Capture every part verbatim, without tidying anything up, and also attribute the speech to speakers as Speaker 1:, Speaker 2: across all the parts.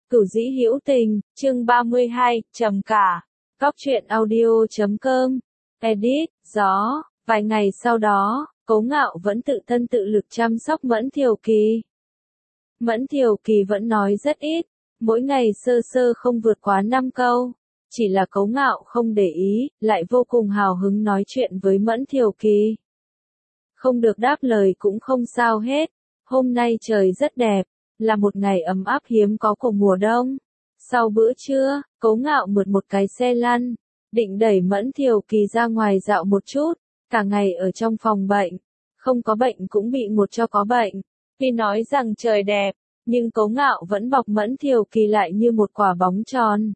Speaker 1: Cửu dĩ hữu tình, chương ba mươi hai, trầm cả. Góc truyện audio chấm com. Edit, gió. Vài ngày sau đó, Cố Ngạo vẫn tự thân tự lực chăm sóc Mẫn Thiều Kỳ. Mẫn Thiều Kỳ vẫn nói rất ít, mỗi ngày sơ sơ không vượt quá năm câu. Chỉ là Cố Ngạo không để ý, lại vô cùng hào hứng nói chuyện với Mẫn Thiều Kỳ. Không được đáp lời cũng không sao hết. Hôm nay trời rất đẹp, là một ngày ấm áp hiếm có của mùa đông. Sau bữa trưa, Cố Ngạo mượn một cái xe lăn, định đẩy Mẫn Thiều Kỳ ra ngoài dạo một chút, cả ngày ở trong phòng bệnh. Không có bệnh cũng bị một cho có bệnh. Vì nói rằng trời đẹp, nhưng Cố Ngạo vẫn bọc Mẫn Thiều Kỳ lại như một quả bóng tròn.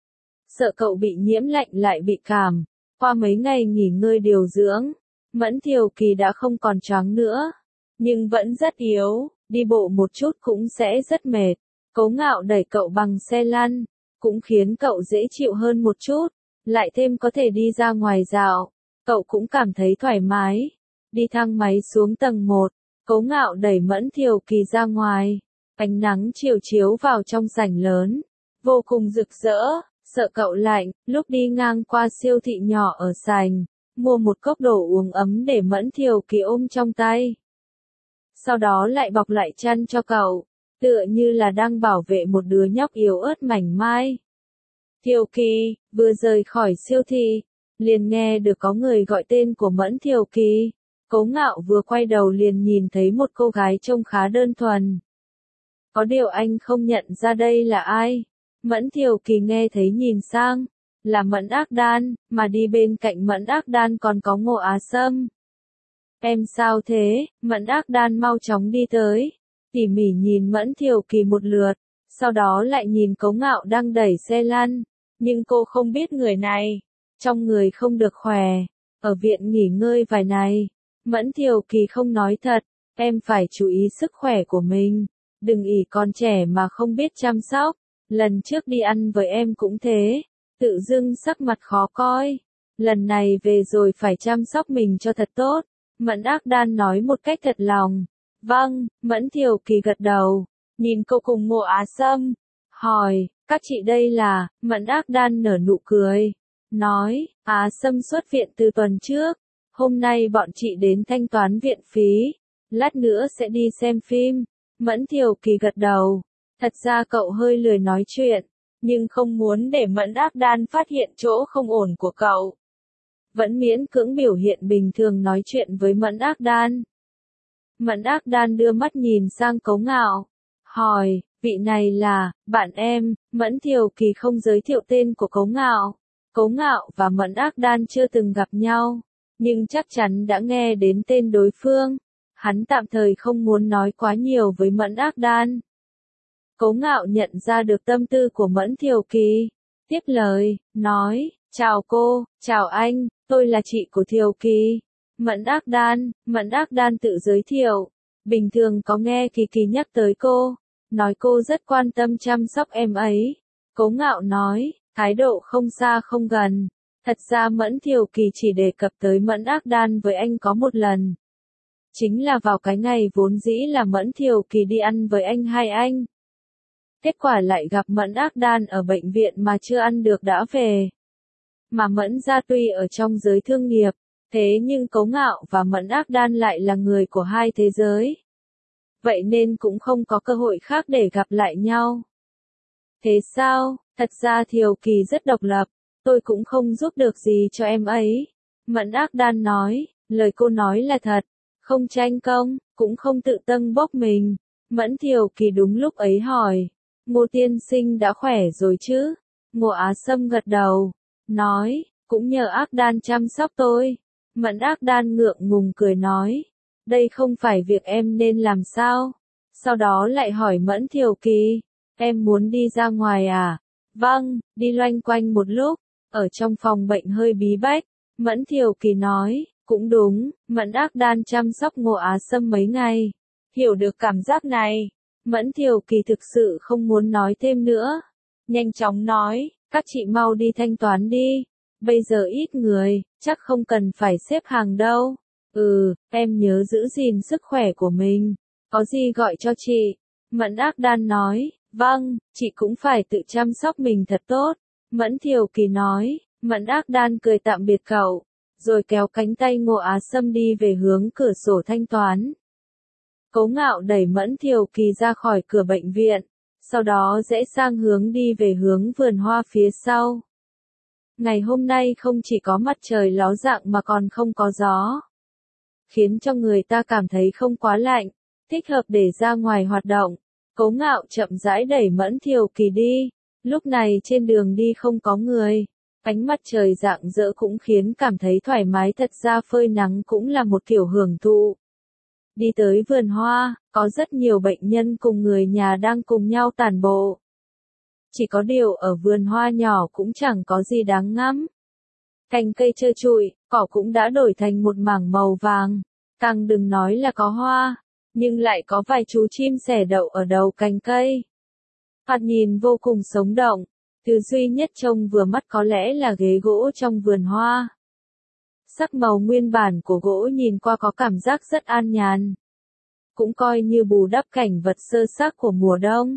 Speaker 1: Sợ cậu bị nhiễm lạnh lại bị cảm. Qua mấy ngày nghỉ ngơi điều dưỡng, Mẫn Thiều Kỳ đã không còn choáng nữa, nhưng vẫn rất yếu, đi bộ một chút cũng sẽ rất mệt. Cố Ngạo đẩy cậu bằng xe lăn, cũng khiến cậu dễ chịu hơn một chút, lại thêm có thể đi ra ngoài dạo, cậu cũng cảm thấy thoải mái. Đi thang máy xuống tầng một, Cố Ngạo đẩy Mẫn Thiều Kỳ ra ngoài, ánh nắng chiều chiếu vào trong sảnh lớn, vô cùng rực rỡ. Sợ cậu lạnh, lúc đi ngang qua siêu thị nhỏ ở sảnh, mua một cốc đồ uống ấm để Mẫn Thiều Kỳ ôm trong tay. Sau đó lại bọc lại chăn cho cậu, tựa như là đang bảo vệ một đứa nhóc yếu ớt mảnh mai. Thiều Kỳ, vừa rời khỏi siêu thị, liền nghe được có người gọi tên của Mẫn Thiều Kỳ. Cố Ngạo vừa quay đầu liền nhìn thấy một cô gái trông khá đơn thuần. Có điều anh không nhận ra đây là ai. Mẫn Thiều Kỳ nghe thấy nhìn sang, là Mẫn Ác Đan, mà đi bên cạnh Mẫn Ác Đan còn có Ngô Á Sâm. Em sao thế? Mẫn Ác Đan mau chóng đi tới, tỉ mỉ nhìn Mẫn Thiều Kỳ một lượt, sau đó lại nhìn Cố Ngạo đang đẩy xe lăn, nhưng cô không biết người này, trong người không được khỏe, ở viện nghỉ ngơi vài ngày. Mẫn Thiều Kỳ không nói thật, em phải chú ý sức khỏe của mình, đừng ỷ con trẻ mà không biết chăm sóc. Lần trước đi ăn với em cũng thế, tự dưng sắc mặt khó coi. Lần này về rồi phải chăm sóc mình cho thật tốt. Mẫn Ác Đan nói một cách thật lòng. Vâng, Mẫn Thiều Kỳ gật đầu, nhìn cô cùng Ngô Á Sâm, hỏi, các chị đây là? Mẫn Ác Đan nở nụ cười, nói, Á Sâm xuất viện từ tuần trước, hôm nay bọn chị đến thanh toán viện phí, lát nữa sẽ đi xem phim. Mẫn Thiều Kỳ gật đầu. Thật ra cậu hơi lười nói chuyện, nhưng không muốn để Mẫn Ác Đan phát hiện chỗ không ổn của cậu. Vẫn miễn cưỡng biểu hiện bình thường nói chuyện với Mẫn Ác Đan. Mẫn Ác Đan đưa mắt nhìn sang Cố Ngạo, hỏi, vị này là, bạn em. Mẫn Thiều Kỳ không giới thiệu tên của Cố Ngạo. Cố Ngạo và Mẫn Ác Đan chưa từng gặp nhau, nhưng chắc chắn đã nghe đến tên đối phương. Hắn tạm thời không muốn nói quá nhiều với Mẫn Ác Đan. Cố Ngạo nhận ra được tâm tư của Mẫn Thiều Kỳ, tiếp lời, nói, chào cô, chào anh, tôi là chị của Thiều Kỳ. Mẫn Ác Đan, Mẫn Ác Đan tự giới thiệu, bình thường có nghe Kỳ Kỳ nhắc tới cô, nói cô rất quan tâm chăm sóc em ấy. Cố Ngạo nói, thái độ không xa không gần, thật ra Mẫn Thiều Kỳ chỉ đề cập tới Mẫn Ác Đan với anh có một lần. Chính là vào cái ngày vốn dĩ là Mẫn Thiều Kỳ đi ăn với anh hai anh. Kết quả lại gặp Mẫn Ác Đan ở bệnh viện mà chưa ăn được đã về. Mà Mẫn gia tuy ở trong giới thương nghiệp, thế nhưng Cố Ngạo và Mẫn Ác Đan lại là người của hai thế giới. Vậy nên cũng không có cơ hội khác để gặp lại nhau. Thế sao? Thật ra Thiều Kỳ rất độc lập, tôi cũng không giúp được gì cho em ấy. Mẫn Ác Đan nói, lời cô nói là thật, không tranh công, cũng không tự tâng bốc mình. Mẫn Thiều Kỳ đúng lúc ấy hỏi, Ngô tiên sinh đã khỏe rồi chứ? Ngô Á Sâm gật đầu, nói, cũng nhờ Ác Đan chăm sóc tôi. Mẫn Ác Đan ngượng ngùng cười nói, đây không phải việc em nên làm sao? Sau đó lại hỏi Mẫn Thiều Kỳ, em muốn đi ra ngoài à? Vâng, đi loanh quanh một lúc, ở trong phòng bệnh hơi bí bách. Mẫn Thiều Kỳ nói, cũng đúng, Mẫn Ác Đan chăm sóc Ngô Á Sâm mấy ngày, hiểu được cảm giác này. Mẫn Thiều Kỳ thực sự không muốn nói thêm nữa, nhanh chóng nói, các chị mau đi thanh toán đi, bây giờ ít người, chắc không cần phải xếp hàng đâu. Ừ, em nhớ giữ gìn sức khỏe của mình, có gì gọi cho chị. Mẫn Ác Đan nói, Vâng, chị cũng phải tự chăm sóc mình thật tốt. Mẫn Thiều Kỳ nói. Mẫn Ác Đan cười tạm biệt cậu, rồi kéo cánh tay Ngô Á Sâm đi về hướng cửa sổ thanh toán. Cố Ngạo đẩy Mẫn Thiều Kỳ ra khỏi cửa bệnh viện, sau đó rẽ sang hướng đi về hướng vườn hoa phía sau. Ngày hôm nay không chỉ có mặt trời ló dạng mà còn không có gió, khiến cho người ta cảm thấy không quá lạnh, thích hợp để ra ngoài hoạt động. Cố Ngạo chậm rãi đẩy Mẫn Thiều Kỳ đi, lúc này trên đường đi không có người. Ánh mặt trời rạng rỡ cũng khiến cảm thấy thoải mái, thật ra phơi nắng cũng là một kiểu hưởng thụ. Đi tới vườn hoa, có rất nhiều bệnh nhân cùng người nhà đang cùng nhau tản bộ. Chỉ có điều ở vườn hoa nhỏ cũng chẳng có gì đáng ngắm. Cành cây trơ trụi, cỏ cũng đã đổi thành một mảng màu vàng. Càng đừng nói là có hoa, nhưng lại có vài chú chim sẻ đậu ở đầu cành cây. Thoạt nhìn vô cùng sống động. Thứ duy nhất trông vừa mắt có lẽ là ghế gỗ trong vườn hoa. Sắc màu nguyên bản của gỗ nhìn qua có cảm giác rất an nhàn. Cũng coi như bù đắp cảnh vật sơ xác của mùa đông.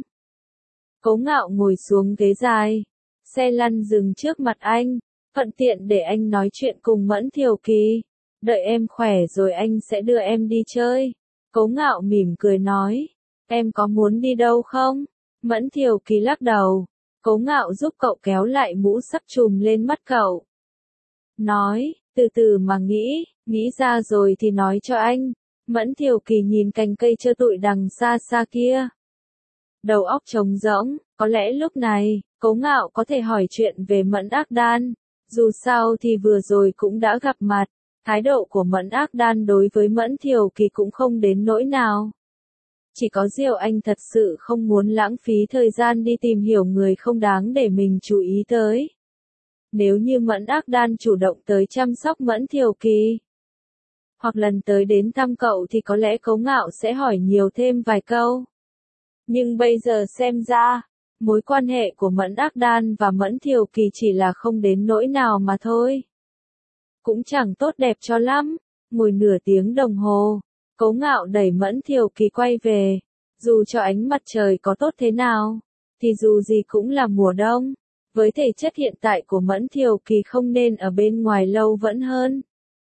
Speaker 1: Cố Ngạo ngồi xuống ghế dài. Xe lăn dừng trước mặt anh. Thuận tiện để anh nói chuyện cùng Mẫn Thiều Kỳ. Đợi em khỏe rồi anh sẽ đưa em đi chơi. Cố Ngạo mỉm cười nói. Em có muốn đi đâu không? Mẫn Thiều Kỳ lắc đầu. Cố Ngạo giúp cậu kéo lại mũ sắp trùm lên mắt cậu. Nói, từ từ mà nghĩ, nghĩ ra rồi thì nói cho anh. Mẫn Thiều Kỳ nhìn cành cây trơ trụi đằng xa xa kia. Đầu óc trống rỗng, có lẽ lúc này, Cố Ngạo có thể hỏi chuyện về Mẫn Ác Đan. Dù sao thì vừa rồi cũng đã gặp mặt, thái độ của Mẫn Ác Đan đối với Mẫn Thiều Kỳ cũng không đến nỗi nào. Chỉ có điều anh thật sự không muốn lãng phí thời gian đi tìm hiểu người không đáng để mình chú ý tới. Nếu như Mẫn Ác Đan chủ động tới chăm sóc Mẫn Thiều Kỳ, hoặc lần tới đến thăm cậu thì có lẽ Cố Ngạo sẽ hỏi nhiều thêm vài câu. Nhưng bây giờ xem ra, mối quan hệ của Mẫn Ác Đan và Mẫn Thiều Kỳ chỉ là không đến nỗi nào mà thôi. Cũng chẳng tốt đẹp cho lắm. Ngồi nửa tiếng đồng hồ, Cố Ngạo đẩy Mẫn Thiều Kỳ quay về. Dù cho ánh mặt trời có tốt thế nào, thì dù gì cũng là mùa đông. Với thể chất hiện tại của Mẫn Thiều Kỳ không nên ở bên ngoài lâu vẫn hơn.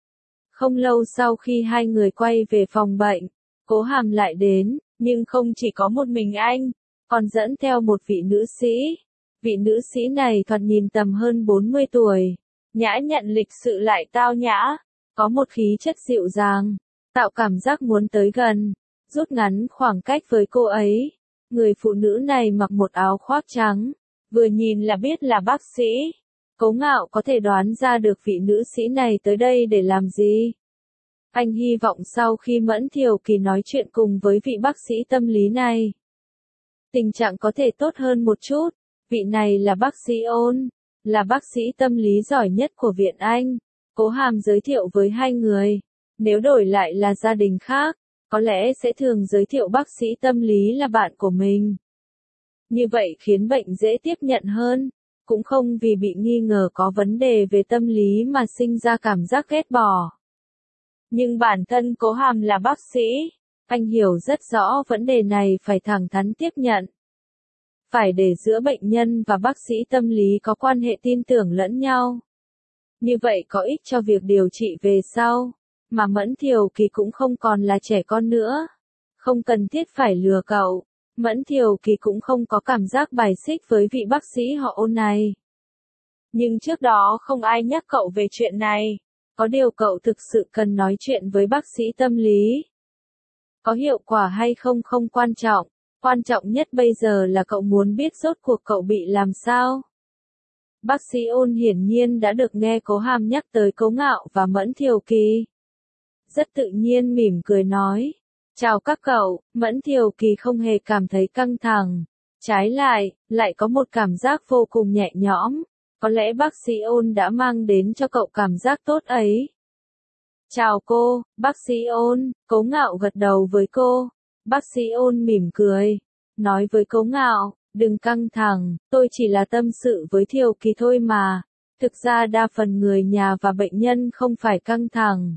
Speaker 1: Không lâu sau khi hai người quay về phòng bệnh, Cố Hàm lại đến, nhưng không chỉ có một mình anh, còn dẫn theo một vị nữ sĩ. Vị nữ sĩ này thoạt nhìn tầm hơn bốn mươi tuổi, nhã nhặn lịch sự lại tao nhã, có một khí chất dịu dàng, tạo cảm giác muốn tới gần, rút ngắn khoảng cách với cô ấy. Người phụ nữ này mặc một áo khoác trắng, vừa nhìn là biết là bác sĩ. Cố Ngạo có thể đoán ra được vị nữ sĩ này tới đây để làm gì. Anh hy vọng sau khi Mẫn Thiều Kỳ nói chuyện cùng với vị bác sĩ tâm lý này, tình trạng có thể tốt hơn một chút. Vị này là bác sĩ Ôn, là bác sĩ tâm lý giỏi nhất của viện Anh. Cố Hàm giới thiệu với hai người. Nếu đổi lại là gia đình khác, có lẽ sẽ thường giới thiệu bác sĩ tâm lý là bạn của mình. Như vậy khiến bệnh dễ tiếp nhận hơn, cũng không vì bị nghi ngờ có vấn đề về tâm lý mà sinh ra cảm giác ghét bỏ. Nhưng bản thân Cố Hàm là bác sĩ, anh hiểu rất rõ vấn đề này phải thẳng thắn tiếp nhận. Phải để giữa bệnh nhân và bác sĩ tâm lý có quan hệ tin tưởng lẫn nhau. Như vậy có ích cho việc điều trị về sau, mà Mẫn Thiều Kỳ cũng không còn là trẻ con nữa. Không cần thiết phải lừa cậu. Mẫn Thiều Kỳ cũng không có cảm giác bài xích với vị bác sĩ họ Ôn này. Nhưng trước đó không ai nhắc cậu về chuyện này. Có điều cậu thực sự cần nói chuyện với bác sĩ tâm lý. Có hiệu quả hay không không quan trọng. Quan trọng nhất bây giờ là cậu muốn biết rốt cuộc cậu bị làm sao. Bác sĩ Ôn hiển nhiên đã được nghe Cố Hàm nhắc tới Cố Ngạo và Mẫn Thiều Kỳ. Rất tự nhiên mỉm cười nói. Chào các cậu. Mẫn Thiều Kỳ không hề cảm thấy căng thẳng. Trái lại, lại có một cảm giác vô cùng nhẹ nhõm. Có lẽ bác sĩ Ôn đã mang đến cho cậu cảm giác tốt ấy. Chào cô, bác sĩ Ôn. Cố Ngạo gật đầu với cô. Bác sĩ Ôn mỉm cười. Nói với Cố Ngạo, đừng căng thẳng, tôi chỉ là tâm sự với Thiều Kỳ thôi mà. Thực ra đa phần người nhà và bệnh nhân không phải căng thẳng,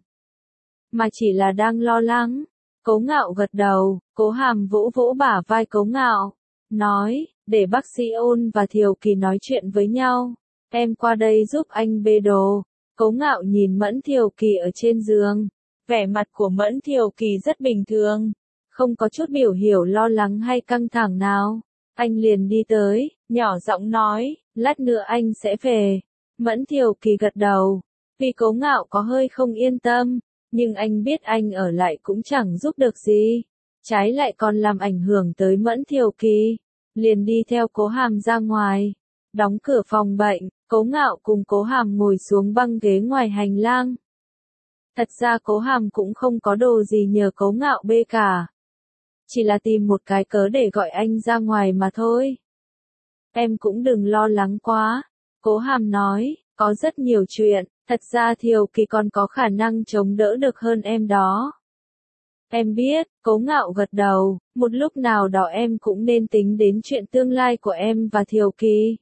Speaker 1: mà chỉ là đang lo lắng. Cố Ngạo gật đầu, Cố Hàm vỗ vỗ bả vai Cố Ngạo. nói, để bác sĩ Ôn và Thiều Kỳ nói chuyện với nhau. Em qua đây giúp anh bê đồ. Cố Ngạo nhìn Mẫn Thiều Kỳ ở trên giường. Vẻ mặt của Mẫn Thiều Kỳ rất bình thường. Không có chút biểu hiểu lo lắng hay căng thẳng nào. Anh liền đi tới, nhỏ giọng nói, lát nữa anh sẽ về. Mẫn Thiều Kỳ gật đầu. Vì Cố Ngạo có hơi không yên tâm, nhưng anh biết anh ở lại cũng chẳng giúp được gì. Trái lại còn làm ảnh hưởng tới Mẫn Thiều Kỳ. Liền đi theo Cố Hàm ra ngoài. Đóng cửa phòng bệnh, Cố Ngạo cùng Cố Hàm ngồi xuống băng ghế ngoài hành lang. Thật ra Cố Hàm cũng không có đồ gì nhờ Cố Ngạo bê cả. Chỉ là tìm một cái cớ để gọi anh ra ngoài mà thôi. Em cũng đừng lo lắng quá. Cố Hàm nói, có rất nhiều chuyện, thật ra Thiều Kỳ còn có khả năng chống đỡ được hơn em đó. Em biết, Cố Ngạo gật đầu, một lúc nào đó em cũng nên tính đến chuyện tương lai của em và Thiều Kỳ.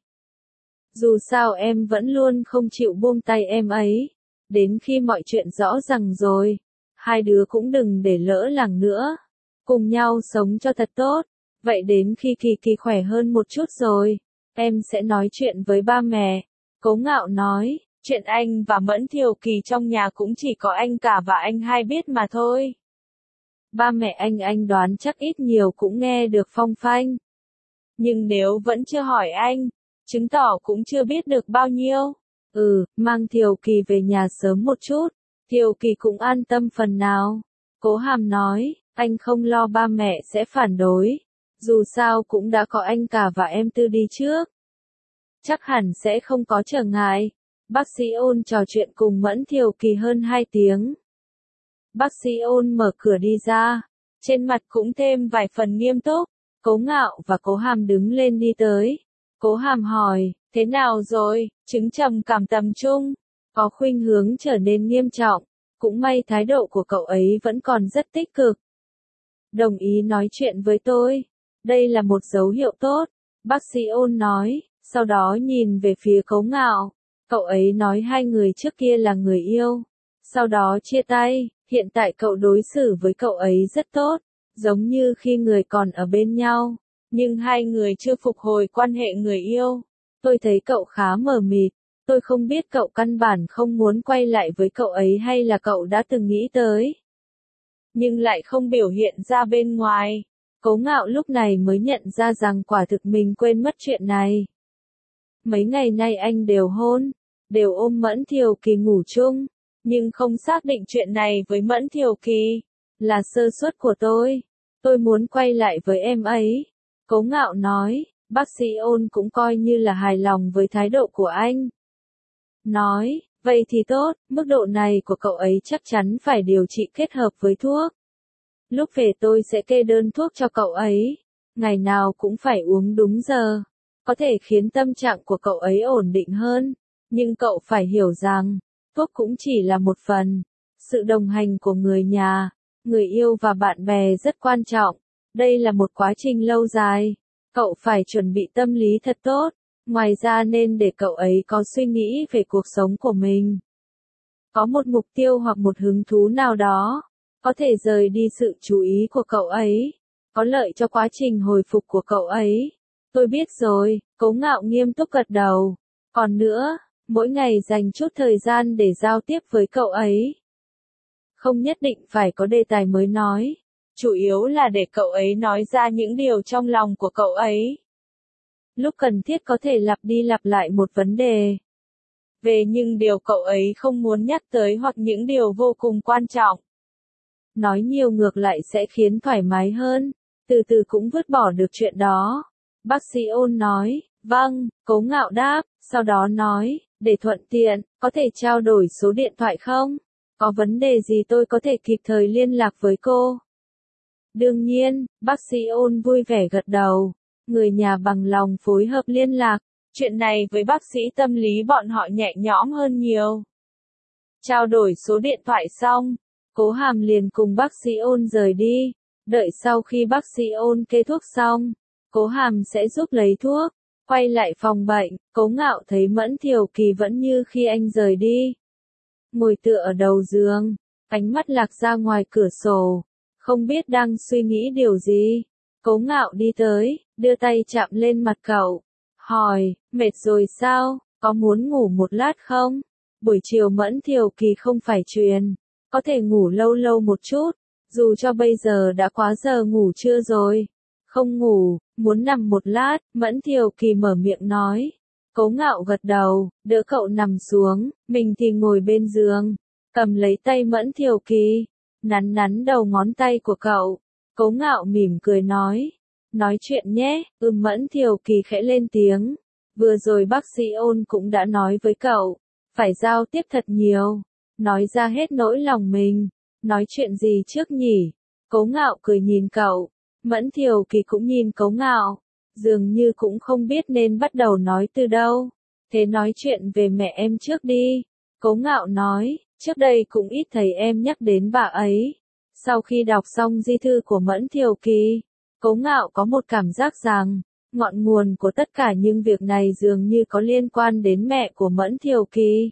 Speaker 1: Dù sao em vẫn luôn không chịu buông tay em ấy. Đến khi mọi chuyện rõ ràng rồi, hai đứa cũng đừng để lỡ làng nữa. Cùng nhau sống cho thật tốt. Vậy đến khi Kỳ Kỳ khỏe hơn một chút rồi, em sẽ nói chuyện với ba mẹ. Cố Ngạo nói, chuyện anh và Mẫn Thiều Kỳ trong nhà cũng chỉ có anh cả và anh hai biết mà thôi. Ba mẹ anh anh đoán chắc ít nhiều cũng nghe được phong phanh. Nhưng nếu vẫn chưa hỏi anh, chứng tỏ cũng chưa biết được bao nhiêu. Ừ, mang Thiều Kỳ về nhà sớm một chút. Thiều Kỳ cũng an tâm phần nào. Cố Hàm nói, anh không lo ba mẹ sẽ phản đối. Dù sao cũng đã có anh cả và em Tư đi trước. Chắc hẳn sẽ không có trở ngại. Bác sĩ Ôn trò chuyện cùng Mẫn Thiều Kỳ hơn hai tiếng. Bác sĩ Ôn mở cửa đi ra. Trên mặt cũng thêm vài phần nghiêm túc. Cố Ngạo và Cố Hàm đứng lên đi tới. Cố Hàm hỏi, thế nào rồi, chứng trầm cảm tầm trung, có khuynh hướng trở nên nghiêm trọng, cũng may thái độ của cậu ấy vẫn còn rất tích cực. Đồng ý nói chuyện với tôi, đây là một dấu hiệu tốt, bác sĩ Ôn nói, sau đó nhìn về phía Cố Ngạo, cậu ấy nói hai người trước kia là người yêu, sau đó chia tay, hiện tại cậu đối xử với cậu ấy rất tốt, giống như khi người còn ở bên nhau. Nhưng hai người chưa phục hồi quan hệ người yêu. Tôi thấy cậu khá mờ mịt. Tôi không biết cậu căn bản không muốn quay lại với cậu ấy hay là cậu đã từng nghĩ tới. Nhưng lại không biểu hiện ra bên ngoài. Cố Ngạo lúc này mới nhận ra rằng quả thực mình quên mất chuyện này. Mấy ngày nay anh đều hôn, đều ôm Mẫn Thiều Kỳ ngủ chung. Nhưng không xác định chuyện này với Mẫn Thiều Kỳ. Là sơ suất của tôi. Tôi muốn quay lại với em ấy. Cố Ngạo nói, bác sĩ Ôn cũng coi như là hài lòng với thái độ của anh. Nói, vậy thì tốt, mức độ này của cậu ấy chắc chắn phải điều trị kết hợp với thuốc. Lúc về tôi sẽ kê đơn thuốc cho cậu ấy. Ngày nào cũng phải uống đúng giờ. Có thể khiến tâm trạng của cậu ấy ổn định hơn. Nhưng cậu phải hiểu rằng, thuốc cũng chỉ là một phần. Sự đồng hành của người nhà, người yêu và bạn bè rất quan trọng. Đây là một quá trình lâu dài. Cậu phải chuẩn bị tâm lý thật tốt. Ngoài ra nên để cậu ấy có suy nghĩ về cuộc sống của mình. Có một mục tiêu hoặc một hứng thú nào đó. Có thể rời đi sự chú ý của cậu ấy. Có lợi cho quá trình hồi phục của cậu ấy. Tôi biết rồi, Cố Ngạo nghiêm túc gật đầu. Còn nữa, mỗi ngày dành chút thời gian để giao tiếp với cậu ấy. Không nhất định phải có đề tài mới nói. Chủ yếu là để cậu ấy nói ra những điều trong lòng của cậu ấy. Lúc cần thiết có thể lặp đi lặp lại một vấn đề. Về những điều cậu ấy không muốn nhắc tới hoặc những điều vô cùng quan trọng. Nói nhiều ngược lại sẽ khiến thoải mái hơn. Từ từ cũng vứt bỏ được chuyện đó. Bác sĩ Ôn nói, vâng, Cố Ngạo đáp, sau đó nói, để thuận tiện, có thể trao đổi số điện thoại không? Có vấn đề gì tôi có thể kịp thời liên lạc với cô? Đương nhiên, bác sĩ Ôn vui vẻ gật đầu. Người nhà bằng lòng phối hợp liên lạc. Chuyện này với bác sĩ tâm lý bọn họ nhẹ nhõm hơn nhiều. Trao đổi số điện thoại xong, Cố Hàm liền cùng bác sĩ Ôn rời đi. Đợi sau khi bác sĩ Ôn kê thuốc xong, Cố Hàm sẽ giúp lấy thuốc. Quay lại phòng bệnh, Cố Ngạo thấy Mẫn Thiều Kỳ vẫn như khi anh rời đi. Ngồi tựa ở đầu giường, ánh mắt lạc ra ngoài cửa sổ. Không biết đang suy nghĩ điều gì. Cố Ngạo đi tới, đưa tay chạm lên mặt cậu, hỏi, mệt rồi sao, có muốn ngủ một lát không? Buổi chiều Mẫn Thiều Kỳ không phải truyền, có thể ngủ lâu lâu một chút, dù cho bây giờ đã quá giờ ngủ trưa rồi. Không ngủ, muốn nằm một lát, Mẫn Thiều Kỳ mở miệng nói. Cố Ngạo gật đầu, đỡ cậu nằm xuống, mình thì ngồi bên giường, cầm lấy tay Mẫn Thiều Kỳ, nắn nắn đầu ngón tay của cậu. Cố Ngạo mỉm cười nói, nói chuyện nhé, ừm Mẫn Thiều Kỳ khẽ lên tiếng. Vừa rồi bác sĩ Ôn cũng đã nói với cậu, phải giao tiếp thật nhiều, nói ra hết nỗi lòng mình, nói chuyện gì trước nhỉ? Cố Ngạo cười nhìn cậu, Mẫn Thiều Kỳ cũng nhìn Cố Ngạo, dường như cũng không biết nên bắt đầu nói từ đâu. Thế nói chuyện về mẹ em trước đi. Cố Ngạo nói, trước đây cũng ít thấy em nhắc đến bà ấy. Sau khi đọc xong di thư của Mẫn Thiều Kỳ, Cố Ngạo có một cảm giác rằng, ngọn nguồn của tất cả những việc này dường như có liên quan đến mẹ của Mẫn Thiều Kỳ.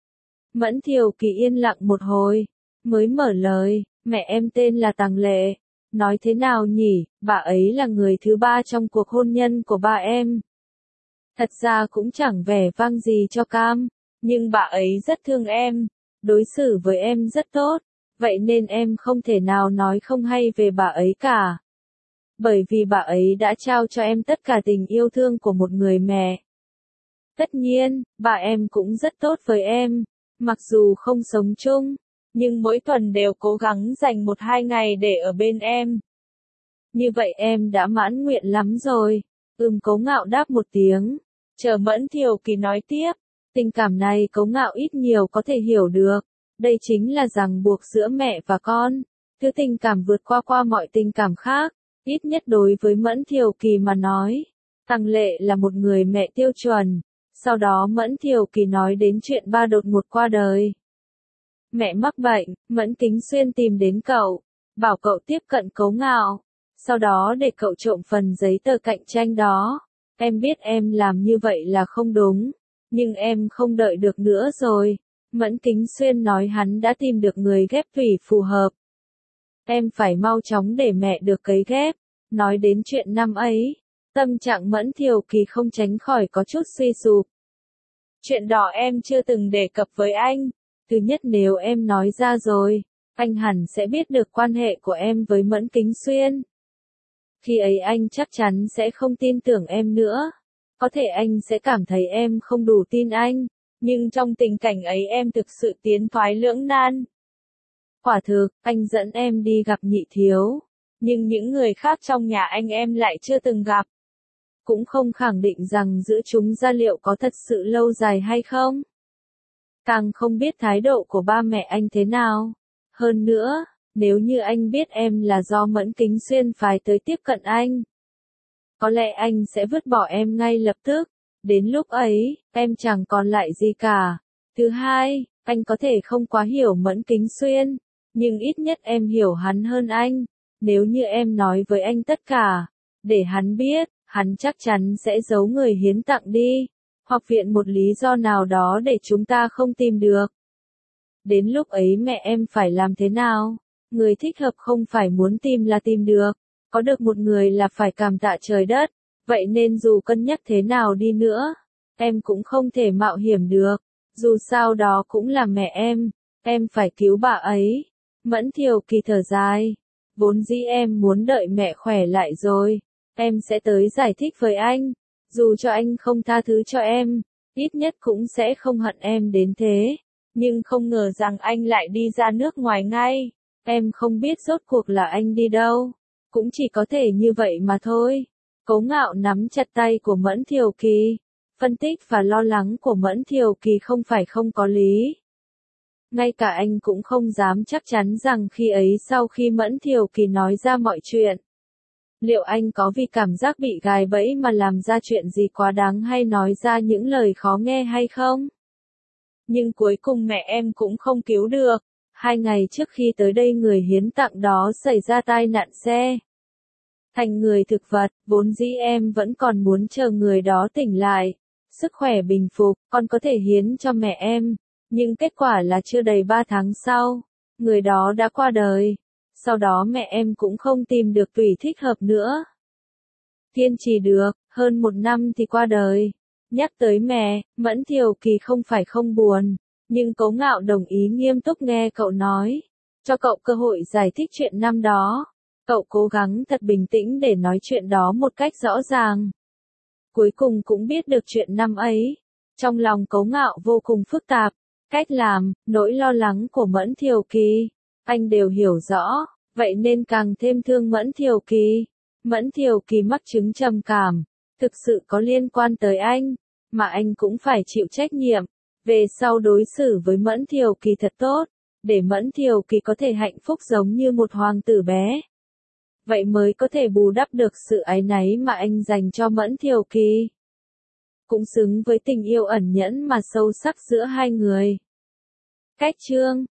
Speaker 1: Mẫn Thiều Kỳ yên lặng một hồi, mới mở lời, mẹ em tên là Tằng Lệ. Nói thế nào nhỉ, bà ấy là người thứ ba trong cuộc hôn nhân của ba em. Thật ra cũng chẳng vẻ vang gì cho cam, nhưng bà ấy rất thương em, đối xử với em rất tốt, vậy nên em không thể nào nói không hay về bà ấy cả. Bởi vì bà ấy đã trao cho em tất cả tình yêu thương của một người mẹ. Tất nhiên, bà em cũng rất tốt với em, mặc dù không sống chung, nhưng mỗi tuần đều cố gắng dành một hai ngày để ở bên em. Như vậy em đã mãn nguyện lắm rồi. Ừm Cố Ngạo đáp một tiếng, chờ Mẫn Thiều Kỳ nói tiếp. Tình cảm này Cố Ngạo ít nhiều có thể hiểu được. Đây chính là ràng buộc giữa mẹ và con. Thứ tình cảm vượt qua qua mọi tình cảm khác. Ít nhất đối với Mẫn Thiều Kỳ mà nói. Tằng Lệ là một người mẹ tiêu chuẩn. Sau đó Mẫn Thiều Kỳ nói đến chuyện ba đột ngột qua đời. Mẹ mắc bệnh, Mẫn Kính Xuyên tìm đến cậu, bảo cậu tiếp cận Cố Ngạo, sau đó để cậu trộm phần giấy tờ cạnh tranh đó. Em biết em làm như vậy là không đúng, nhưng em không đợi được nữa rồi. Mẫn Kính Xuyên nói hắn đã tìm được người ghép tủy phù hợp. Em phải mau chóng để mẹ được cấy ghép. Nói đến chuyện năm ấy, tâm trạng Mẫn Thiều Kỳ không tránh khỏi có chút suy sụp. Chuyện đó em chưa từng đề cập với anh. Thứ nhất nếu em nói ra rồi, anh hẳn sẽ biết được quan hệ của em với Mẫn Kính Xuyên. Khi ấy anh chắc chắn sẽ không tin tưởng em nữa. Có thể anh sẽ cảm thấy em không đủ tin anh, nhưng trong tình cảnh ấy em thực sự tiến thoái lưỡng nan. Quả thực, anh dẫn em đi gặp nhị thiếu, nhưng những người khác trong nhà anh em lại chưa từng gặp. Cũng không khẳng định rằng giữa chúng ra liệu có thật sự lâu dài hay không. Càng không biết thái độ của ba mẹ anh thế nào. Hơn nữa, nếu như anh biết em là do Mẫn Kính Xuyên phái tới tiếp cận anh, có lẽ anh sẽ vứt bỏ em ngay lập tức. Đến lúc ấy, em chẳng còn lại gì cả. Thứ hai, anh có thể không quá hiểu Mẫn Kính Xuyên, nhưng ít nhất em hiểu hắn hơn anh. Nếu như em nói với anh tất cả, để hắn biết, hắn chắc chắn sẽ giấu người hiến tặng đi, hoặc viện một lý do nào đó để chúng ta không tìm được. Đến lúc ấy mẹ em phải làm thế nào? Người thích hợp không phải muốn tìm là tìm được, có được một người là phải cảm tạ trời đất, vậy nên dù cân nhắc thế nào đi nữa, em cũng không thể mạo hiểm được, dù sao đó cũng là mẹ em, em phải cứu bà ấy. Mẫn Thiều Kỳ thở dài, vốn dĩ em muốn đợi mẹ khỏe lại rồi, em sẽ tới giải thích với anh, dù cho anh không tha thứ cho em, ít nhất cũng sẽ không hận em đến thế. Nhưng không ngờ rằng anh lại đi ra nước ngoài ngay. Em không biết rốt cuộc là anh đi đâu. Cũng chỉ có thể như vậy mà thôi. Cố Ngạo nắm chặt tay của Mẫn Thiều Kỳ. Phân tích và lo lắng của Mẫn Thiều Kỳ không phải không có lý. Ngay cả anh cũng không dám chắc chắn rằng khi ấy sau khi Mẫn Thiều Kỳ nói ra mọi chuyện, liệu anh có vì cảm giác bị gài bẫy mà làm ra chuyện gì quá đáng hay nói ra những lời khó nghe hay không? Nhưng cuối cùng mẹ em cũng không cứu được. Hai ngày trước khi tới đây người hiến tặng đó xảy ra tai nạn xe. Thành người thực vật, vốn dĩ em vẫn còn muốn chờ người đó tỉnh lại. Sức khỏe bình phục, con có thể hiến cho mẹ em. Nhưng kết quả là chưa đầy ba tháng sau, người đó đã qua đời. Sau đó mẹ em cũng không tìm được tủy thích hợp nữa. kiên trì được, hơn một năm thì qua đời. Nhắc tới mẹ, Mẫn Thiều Kỳ không phải không buồn, nhưng Cố Ngạo đồng ý nghiêm túc nghe cậu nói, cho cậu cơ hội giải thích chuyện năm đó. Cậu cố gắng thật bình tĩnh để nói chuyện đó một cách rõ ràng. Cuối cùng cũng biết được chuyện năm ấy. Trong lòng Cố Ngạo vô cùng phức tạp, cách làm, nỗi lo lắng của Mẫn Thiều Kỳ, anh đều hiểu rõ, vậy nên càng thêm thương Mẫn Thiều Kỳ. Mẫn Thiều Kỳ mắc chứng trầm cảm, thực sự có liên quan tới anh, mà anh cũng phải chịu trách nhiệm. Về sau đối xử với Mẫn Thiều Kỳ thật tốt, để Mẫn Thiều Kỳ có thể hạnh phúc giống như một hoàng tử bé. Vậy mới có thể bù đắp được sự áy náy mà anh dành cho Mẫn Thiều Kỳ. Cũng xứng với tình yêu ẩn nhẫn mà sâu sắc giữa hai người. Cách chương